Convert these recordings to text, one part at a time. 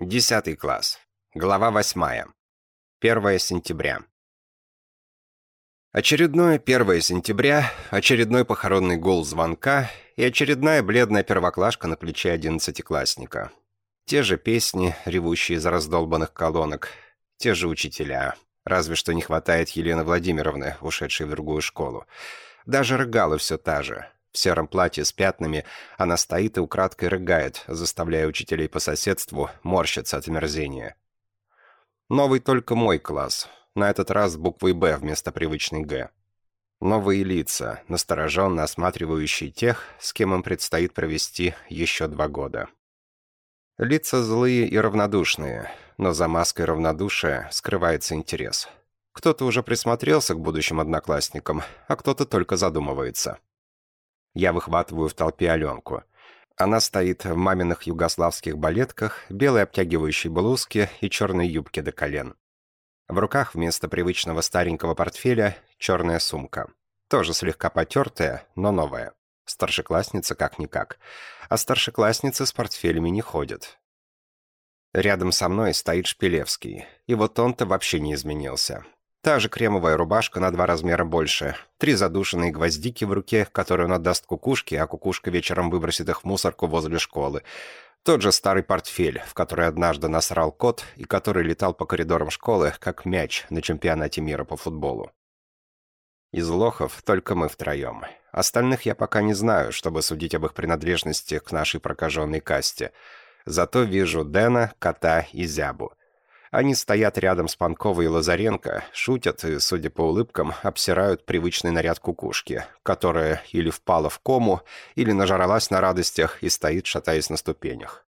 10 класс. Глава 8. 1 сентября. Очередное 1 сентября, очередной похоронный гул звонка и очередная бледная первоклашка на плече 11-классника. Те же песни, ревущие из раздолбанных колонок, те же учителя. Разве что не хватает Елены Владимировны, ушедшей в другую школу. Даже рыгала все та же. В сером платье с пятнами она стоит и украдкой рыгает, заставляя учителей по соседству морщиться от омерзения. Новый только мой класс. На этот раз с буквой «Б» вместо привычной «Г». Новые лица, настороженно осматривающие тех, с кем им предстоит провести еще 2 года. Лица злые и равнодушные, но за маской равнодушия скрывается интерес. Кто-то уже присмотрелся к будущим одноклассникам, а кто-то только задумывается. Я выхватываю в толпе Аленку. Она стоит в маминых югославских балетках, белой обтягивающей блузке и черной юбке до колен. В руках вместо привычного старенького портфеля черная сумка. Тоже слегка потертая, но новая. Старшеклассница как-никак. А старшеклассницы с портфелями не ходят. Рядом со мной стоит Шпилевский. И вот он-то вообще не изменился. Та же кремовая рубашка на 2 размера больше, 3 задушенные гвоздики в руке, которые он отдаст кукушке, а кукушка вечером выбросит их в мусорку возле школы. Тот же старый портфель, в который однажды насрал кот и который летал по коридорам школы, как мяч на чемпионате мира по футболу. Из лохов только мы втроем. Остальных я пока не знаю, чтобы судить об их принадлежности к нашей прокаженной касте. Зато вижу Дэна, Кота и Зябу. Они стоят рядом с Панковой и Лазаренко, шутят и, судя по улыбкам, обсирают привычный наряд кукушки, которая или впала в кому, или нажралась на радостях и стоит, шатаясь на ступенях.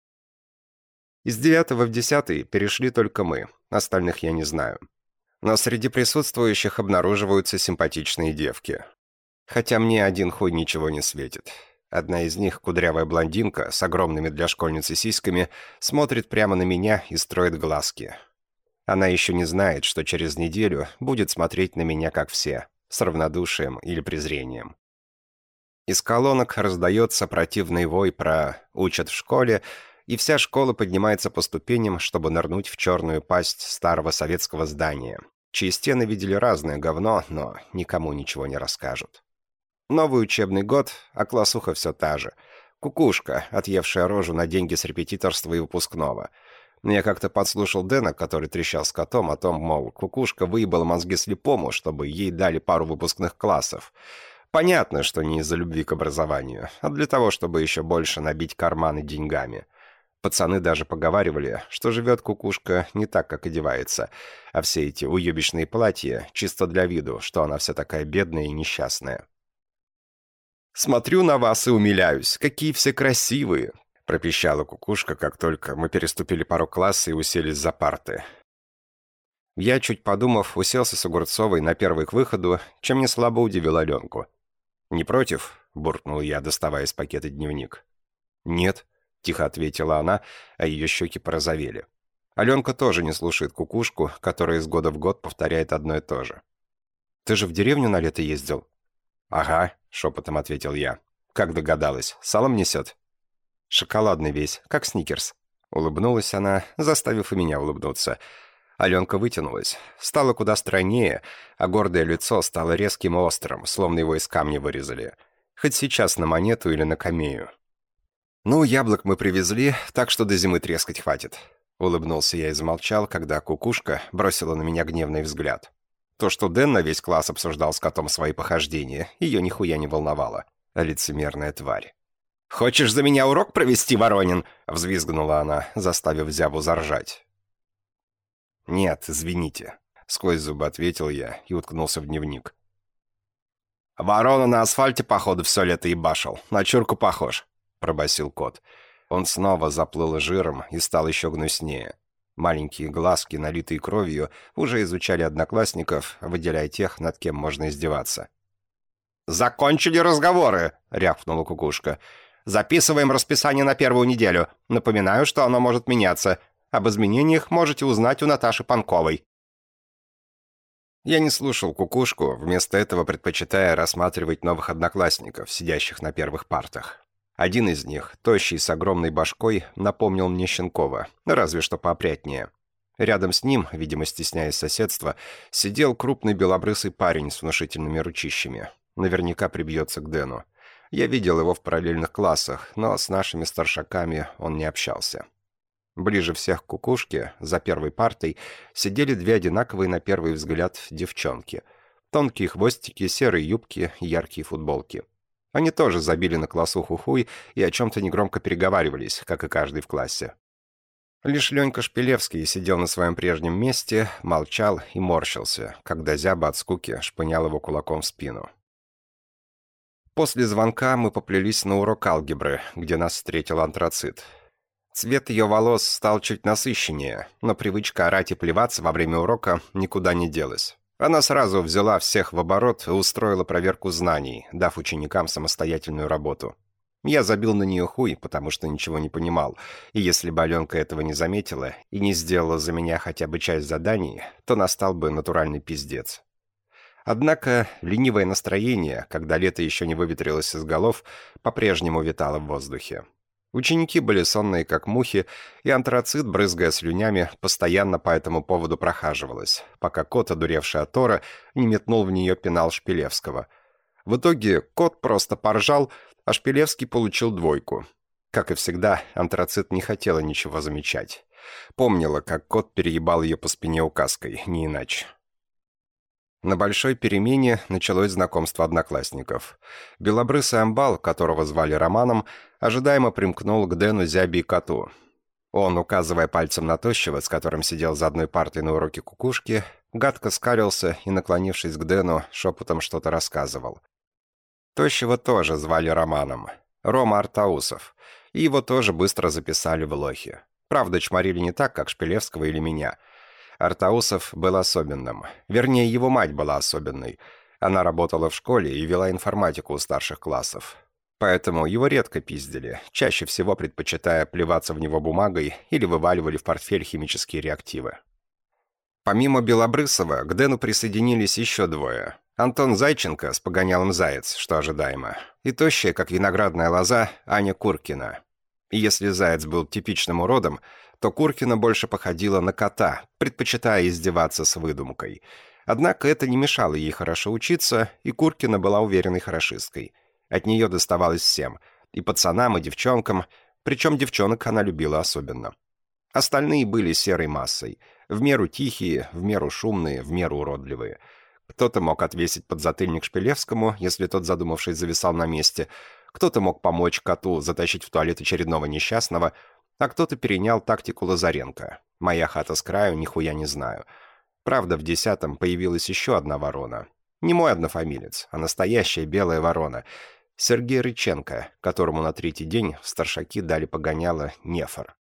Из 9 в 10 перешли только мы, остальных я не знаю. Но среди присутствующих обнаруживаются симпатичные девки. Хотя мне один хуй ничего не светит. Одна из них, кудрявая блондинка с огромными для школьницы сиськами, смотрит прямо на меня и строит глазки. Она еще не знает, что через неделю будет смотреть на меня, как все, с равнодушием или презрением. Из колонок раздается противный вой про «учат в школе», и вся школа поднимается по ступеням, чтобы нырнуть в черную пасть старого советского здания, чьи стены видели разное говно, но никому ничего не расскажут. Новый учебный год, а классуха все та же. Кукушка, отъевшая рожу на деньги с репетиторства и выпускного. Я как-то подслушал Дэна, который трещал с котом о том, мол, кукушка выебала мозги слепому, чтобы ей дали пару выпускных классов. Понятно, что не из-за любви к образованию, а для того, чтобы еще больше набить карманы деньгами. Пацаны даже поговаривали, что живет кукушка не так, как одевается, а все эти уебищные платья чисто для виду, что она вся такая бедная и несчастная. «Смотрю на вас и умиляюсь, какие все красивые!» — пропищала кукушка, как только мы переступили порог класса и уселись за парты. Я, чуть подумав, уселся с Огурцовой на первый к выходу, чем не слабо удивил Аленку. «Не против?» — буркнул я, доставая из пакета дневник. «Нет», — тихо ответила она, а ее щеки порозовели. Аленка тоже не слушает кукушку, которая из года в год повторяет одно и то же. «Ты же в деревню на лето ездил?» «Ага», — шепотом ответил я. «Как догадалась, салом несет?» «Шоколадный весь, как сникерс». Улыбнулась она, заставив и меня улыбнуться. Аленка вытянулась, стала куда стройнее, а гордое лицо стало резким и острым, словно его из камня вырезали. Хоть сейчас на монету или на камею. «Ну, яблок мы привезли, так что до зимы трескать хватит». Улыбнулся я и замолчал, когда кукушка бросила на меня гневный взгляд. То, что Дэн на весь класс обсуждал с котом свои похождения, ее нихуя не волновало. Лицемерная тварь. «Хочешь за меня урок провести, Воронин?» — взвизгнула она, заставив Зябу заржать. «Нет, извините», — сквозь зубы ответил я и уткнулся в дневник. «Ворона на асфальте, походу, все лето ебашил. На чурку похож», — пробасил кот. Он снова заплыл жиром и стал еще гнуснее. Маленькие глазки, налитые кровью, уже изучали одноклассников, выделяя тех, над кем можно издеваться. «Закончили разговоры!» — рявкнула кукушка. «Записываем расписание на 1 неделю. Напоминаю, что оно может меняться. Об изменениях можете узнать у Наташи Панковой». Я не слушал кукушку, вместо этого предпочитая рассматривать новых одноклассников, сидящих на первых партах. Один из них, тощий с огромной башкой, напомнил мне Щенкова, разве что поопрятнее. Рядом с ним, видимо, стесняясь соседства, сидел крупный белобрысый парень с внушительными ручищами. Наверняка прибьется к Дэну. Я видел его в параллельных классах, но с нашими старшаками он не общался. Ближе всех к кукушке, за первой партой, сидели две одинаковые на первый взгляд девчонки. Тонкие хвостики, серые юбки, яркие футболки. Они тоже забили на классуху хуй и о чем-то негромко переговаривались, как и каждый в классе. Лишь Ленька Шпилевский сидел на своем прежнем месте, молчал и морщился, когда зяба от скуки шпынял его кулаком в спину. После звонка мы поплелись на урок алгебры, где нас встретил антрацит. Цвет ее волос стал чуть насыщеннее, но привычка орать и плеваться во время урока никуда не делась. Она сразу взяла всех в оборот и устроила проверку знаний, дав ученикам самостоятельную работу. Я забил на нее хуй, потому что ничего не понимал, и если бы Аленка этого не заметила и не сделала за меня хотя бы часть заданий, то настал бы натуральный пиздец. Однако ленивое настроение, когда лето еще не выветрилось из голов, по-прежнему витало в воздухе. Ученики были сонные, как мухи, и антрацит, брызгая слюнями, постоянно по этому поводу прохаживалась, пока кот, одуревший от Тора, не метнул в нее пенал Шпилевского. В итоге кот просто поржал, а Шпилевский получил 2. Как и всегда, антрацит не хотела ничего замечать. Помнила, как кот переебал ее по спине указкой, не иначе. На большой перемене началось знакомство одноклассников. Белобрысый амбал, которого звали Романом, ожидаемо примкнул к Дэну, Зябе и коту. Он, указывая пальцем на тощего, с которым сидел за одной партой на уроке кукушки, гадко скалился и, наклонившись к Дэну, шепотом что-то рассказывал. Тощего тоже звали Романом. Рома Артаусов. И его тоже быстро записали в лохи. Правда, чморили не так, как Шпилевского или меня. Артаусов был особенным. Вернее, его мать была особенной. Она работала в школе и вела информатику у старших классов. Поэтому его редко пиздили, чаще всего предпочитая плеваться в него бумагой или вываливали в портфель химические реактивы. Помимо Белобрысова, к Дэну присоединились еще 2. Антон Зайченко с погонялом «Заяц», что ожидаемо, и тощая, как виноградная лоза, Аня Куркина. И если Заяц был типичным уродом, то Куркина больше походила на кота, предпочитая издеваться с выдумкой. Однако это не мешало ей хорошо учиться, и Куркина была уверенной хорошисткой. От нее доставалось всем, и пацанам, и девчонкам, причем девчонок она любила особенно. Остальные были серой массой, в меру тихие, в меру шумные, в меру уродливые. Кто-то мог отвесить подзатыльник Шпилевскому, если тот, задумавшись, зависал на месте, кто-то мог помочь коту затащить в туалет очередного несчастного, а кто-то перенял тактику Лазаренко. «Моя хата с краю, нихуя не знаю». Правда, в 10-м появилась еще одна ворона. Не мой однофамилец, а настоящая белая ворона. Сергей Рыченко, которому на 3-й день в старшаки дали погоняло Нефор.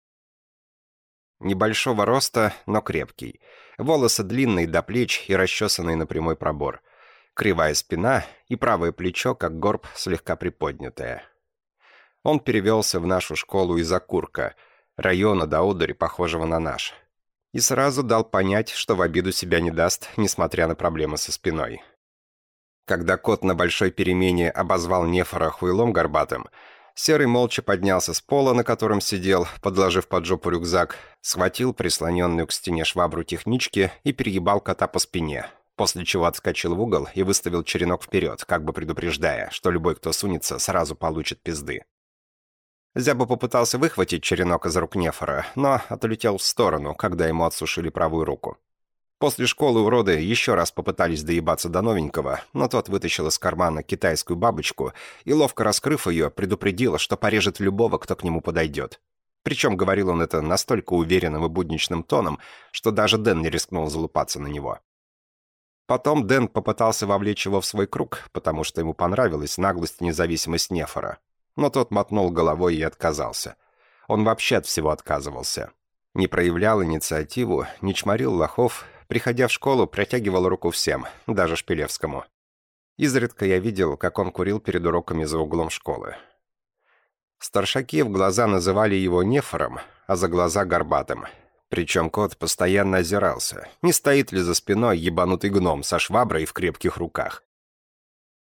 Небольшого роста, но крепкий. Волосы длинные до плеч и расчесанные на прямой пробор. Кривая спина и правое плечо, как горб, слегка приподнятое. Он перевелся в нашу школу из Окурка, района до одури, похожего на наш. И сразу дал понять, что в обиду себя не даст, несмотря на проблемы со спиной. Когда кот на большой перемене обозвал Нефора хуйлом горбатым, Серый молча поднялся с пола, на котором сидел, подложив под жопу рюкзак, схватил прислоненную к стене швабру технички и переебал кота по спине, после чего отскочил в угол и выставил черенок вперед, как бы предупреждая, что любой, кто сунется, сразу получит пизды. Зяба попытался выхватить черенок из рук Нефора, но отлетел в сторону, когда ему отсушили правую руку. После школы уроды еще раз попытались доебаться до новенького, но тот вытащил из кармана китайскую бабочку и, ловко раскрыв ее, предупредил, что порежет любого, кто к нему подойдет. Причем говорил он это настолько уверенным и будничным тоном, что даже Дэн не рискнул залупаться на него. Потом Дэн попытался вовлечь его в свой круг, потому что ему понравилась наглость и независимость Нефора. Но тот мотнул головой и отказался. Он вообще от всего отказывался. Не проявлял инициативу, не чморил лохов, приходя в школу, протягивал руку всем, даже Шпилевскому. Изредка я видел, как он курил перед уроками за углом школы. Старшаки в глаза называли его Нефором, а за глаза горбатым. Причем кот постоянно озирался, не стоит ли за спиной ебанутый гном со шваброй в крепких руках.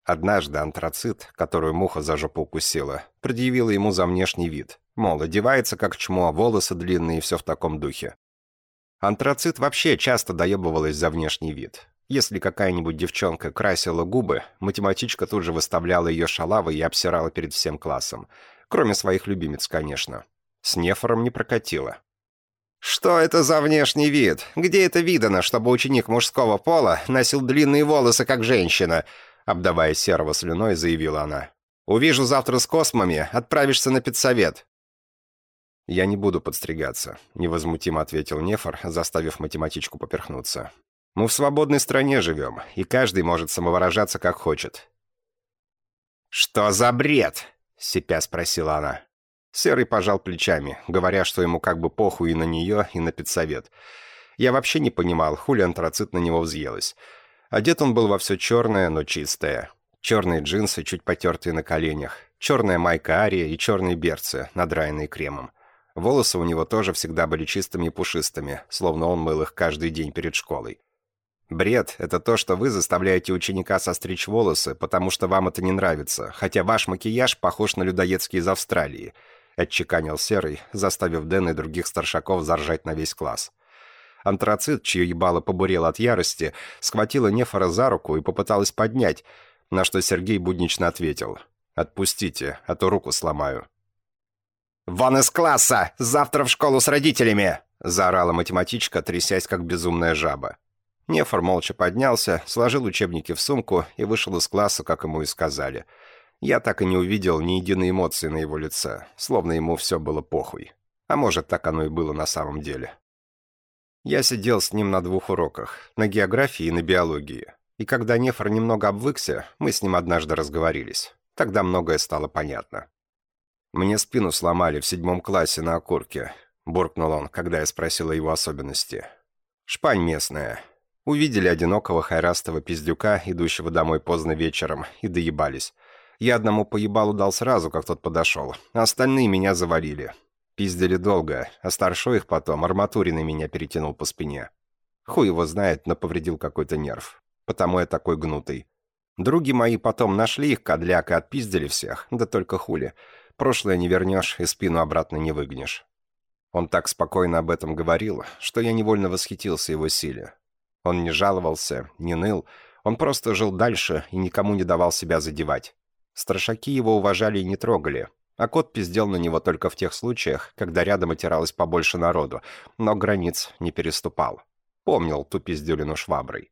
Однажды антрацит, которую муха за жопу укусила, предъявила ему за внешний вид. Мол, одевается как чмо, волосы длинные и все в таком духе. Антрацит вообще часто доебывалась за внешний вид. Если какая-нибудь девчонка красила губы, математичка тут же выставляла ее шалавой и обсирала перед всем классом. Кроме своих любимец, конечно. С Нефором не прокатило. «Что это за внешний вид? Где это видано, чтобы ученик мужского пола носил длинные волосы, как женщина?» Обдавая Серого слюной, заявила она. «Увижу завтра с космами, отправишься на педсовет». «Я не буду подстригаться», — невозмутимо ответил Нефор, заставив математичку поперхнуться. «Мы в свободной стране живем, и каждый может самовыражаться как хочет». «Что за бред?» — сипя спросила она. Серый пожал плечами, говоря, что ему как бы похуй и на нее, и на педсовет. Я вообще не понимал, хули антрацит на него взъелась. Одет он был во все черное, но чистое. Черные джинсы, чуть потертые на коленях, черная майка Ария и черные берцы, надраенные кремом. Волосы у него тоже всегда были чистыми и пушистыми, словно он мыл их каждый день перед школой. Бред — это то, что вы заставляете ученика состричь волосы, потому что вам это не нравится, хотя ваш макияж похож на людоедский из Австралии, — отчеканил Серый, заставив Дэна и других старшаков заржать на весь класс. Антрацит, чье ебало побурело от ярости, схватила Нефора за руку и попыталась поднять, на что Сергей буднично ответил: «Отпустите, а то руку сломаю». «Вон из класса! Завтра в школу с родителями!» — заорала математичка, трясясь как безумная жаба. Нефор молча поднялся, сложил учебники в сумку и вышел из класса, как ему и сказали. Я так и не увидел ни единой эмоции на его лице, словно ему все было похуй. А может, так оно и было на самом деле. Я сидел с ним на 2 уроках, на географии и на биологии. И когда Нефор немного обвыкся, мы с ним однажды разговорились. Тогда многое стало понятно. «Мне спину сломали в 7 классе на окурке», — буркнул он, когда я спросил о его особенности. «Шпань местная. Увидели одинокого хайрастого пиздюка, идущего домой поздно вечером, и доебались. Я одному поебалу дал сразу, как тот подошел, а остальные меня завалили. Пиздили долго, а старшой их потом арматуриной меня перетянул по спине. Хуй его знает, но повредил какой-то нерв. Потому я такой гнутый. Други мои потом нашли их, кадляк, и отпиздили всех, да только хули. Прошлое не вернешь и спину обратно не выгнешь». Он так спокойно об этом говорил, что я невольно восхитился его силе. Он не жаловался, не ныл, он просто жил дальше и никому не давал себя задевать. Старшаки его уважали и не трогали, а кот пиздел на него только в тех случаях, когда рядом отиралось побольше народу, но границ не переступал. Помнил ту пиздюлину шваброй.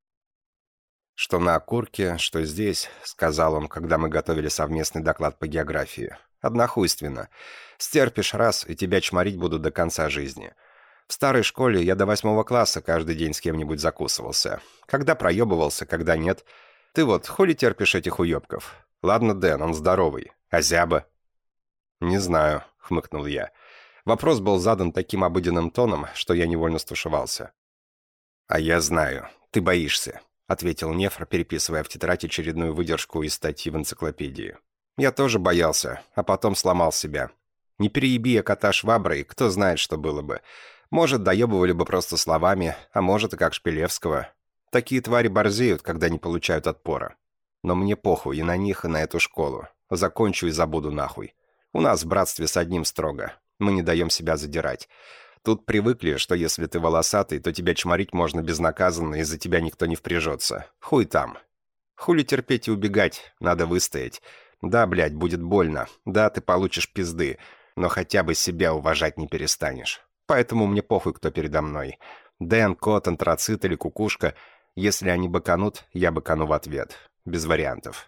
«Что на окурке, что здесь», — сказал он, когда мы готовили совместный доклад по географии. «Однохуйственно. Стерпишь раз, и тебя чморить будут до конца жизни. В старой школе я до 8 класса каждый день с кем-нибудь закусывался. Когда проебывался, когда нет. Ты вот хули терпишь этих уебков? Ладно, Дэн, он здоровый. А Зяба?» «Не знаю», — хмыкнул я. Вопрос был задан таким обыденным тоном, что я невольно стушевался. «А я знаю. Ты боишься», — ответил Нефор, переписывая в тетрадь очередную выдержку из статьи в энциклопедии. «Я тоже боялся, а потом сломал себя. Не перееби я кота шваброй, кто знает, что было бы. Может, доебывали бы просто словами, а может, и как Шпилевского. Такие твари борзеют, когда не получают отпора. Но мне похуй и на них, и на эту школу. Закончу и забуду нахуй. У нас в братстве с одним строго. Мы не даем себя задирать. Тут привыкли, что если ты волосатый, то тебя чморить можно безнаказанно, и за тебя никто не впряжется. Хуй там. Хули терпеть и убегать, надо выстоять. Да, блядь, будет больно. Да, ты получишь пизды, но хотя бы себя уважать не перестанешь. Поэтому мне похуй, кто передо мной. Дэн, кот, антрацит или кукушка. Если они быканут, я быкану в ответ. Без вариантов.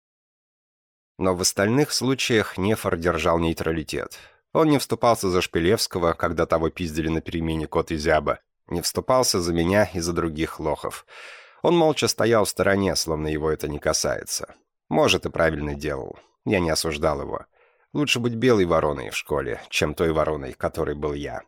Но в остальных случаях Нефор держал нейтралитет. Он не вступался за Шпилевского, когда того пиздили на перемене кот и Зяба. Не вступался за меня и за других лохов. Он молча стоял в стороне, словно его это не касается. Может, и правильно делал. Я не осуждал его. Лучше быть белой вороной в школе, чем той вороной, которой был я.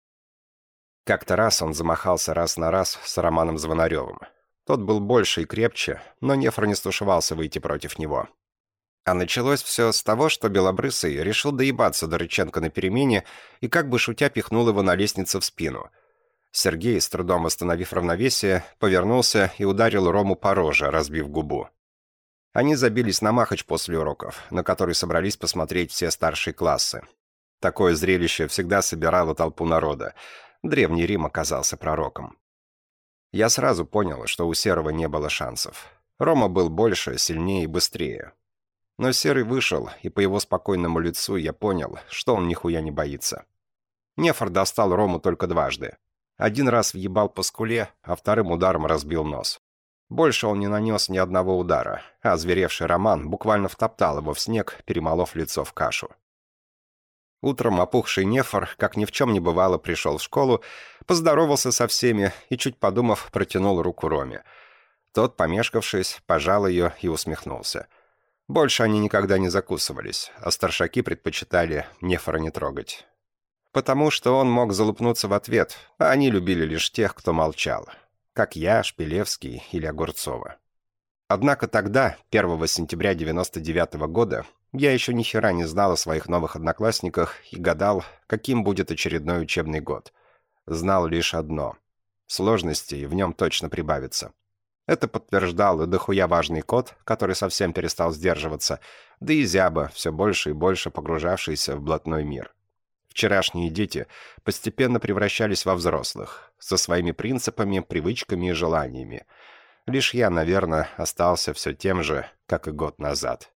Как-то раз он замахался раз на раз с Романом Звонаревым. Тот был больше и крепче, но Нефор не стушевался выйти против него. А началось все с того, что Белобрысый решил доебаться до Рыченко на перемене и как бы шутя пихнул его на лестнице в спину. Сергей, с трудом восстановив равновесие, повернулся и ударил Рому по роже, разбив губу. Они забились на махач после уроков, на который собрались посмотреть все старшие классы. Такое зрелище всегда собирало толпу народа. Древний Рим оказался пророком. Я сразу понял, что у Серого не было шансов. Рома был больше, сильнее и быстрее. Но Серый вышел, и по его спокойному лицу я понял, что он нихуя не боится. Нефор достал Рому только дважды. Один раз въебал по скуле, а вторым ударом разбил нос. Больше он не нанес ни одного удара, а озверевший Роман буквально втоптал его в снег, перемолов лицо в кашу. Утром опухший Нефор, как ни в чем не бывало, пришел в школу, поздоровался со всеми и, чуть подумав, протянул руку Роме. Тот, помешкавшись, пожал ее и усмехнулся. Больше они никогда не закусывались, а старшаки предпочитали Нефора не трогать. Потому что он мог залупнуться в ответ, а они любили лишь тех, кто молчал. Как я, Шпилевский или Огурцова. Однако тогда, 1 сентября 99-го года, я еще ни хера не знал о своих новых одноклассниках и гадал, каким будет очередной учебный год. Знал лишь одно. Сложностей в нем точно прибавится. Это подтверждал и дохуя важный кот, который совсем перестал сдерживаться, да и Зяба, все больше и больше погружавшийся в блатной мир. Вчерашние дети постепенно превращались во взрослых, со своими принципами, привычками и желаниями. Лишь я, наверное, остался все тем же, как и год назад.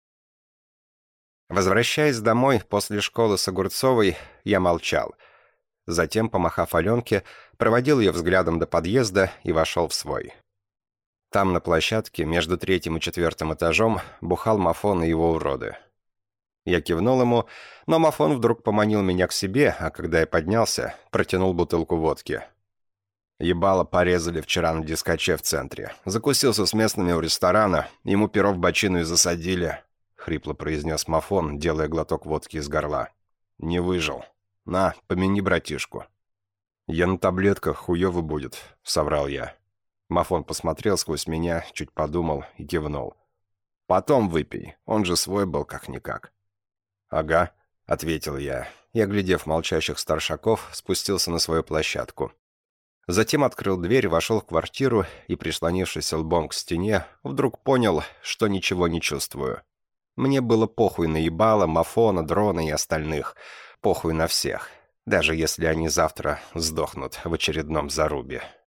Возвращаясь домой после школы с Огурцовой, я молчал. Затем, помахав Аленке, проводил ее взглядом до подъезда и вошел в свой. Там, на площадке, между 3-м и 4-м этажом, бухал Мафон и его уроды. Я кивнул ему, но Мафон вдруг поманил меня к себе, а когда я поднялся, протянул бутылку водки. Ебало порезали вчера на дискоче в центре. Закусился с местными у ресторана, ему перо в бочину и засадили, — хрипло произнес Мафон, делая глоток водки из горла. Не выжил. На, помяни братишку. Я на таблетках, хуёво будет, — соврал я. Мафон посмотрел сквозь меня, чуть подумал и кивнул. Потом выпей, он же свой был как-никак. «Ага», — ответил я, и, оглядев молчащих старшаков, спустился на свою площадку. Затем открыл дверь, вошел в квартиру и, прислонившись лбом к стене, вдруг понял, что ничего не чувствую. Мне было похуй на ебало, Мафона, Дрона и остальных. Похуй на всех, даже если они завтра сдохнут в очередном зарубе.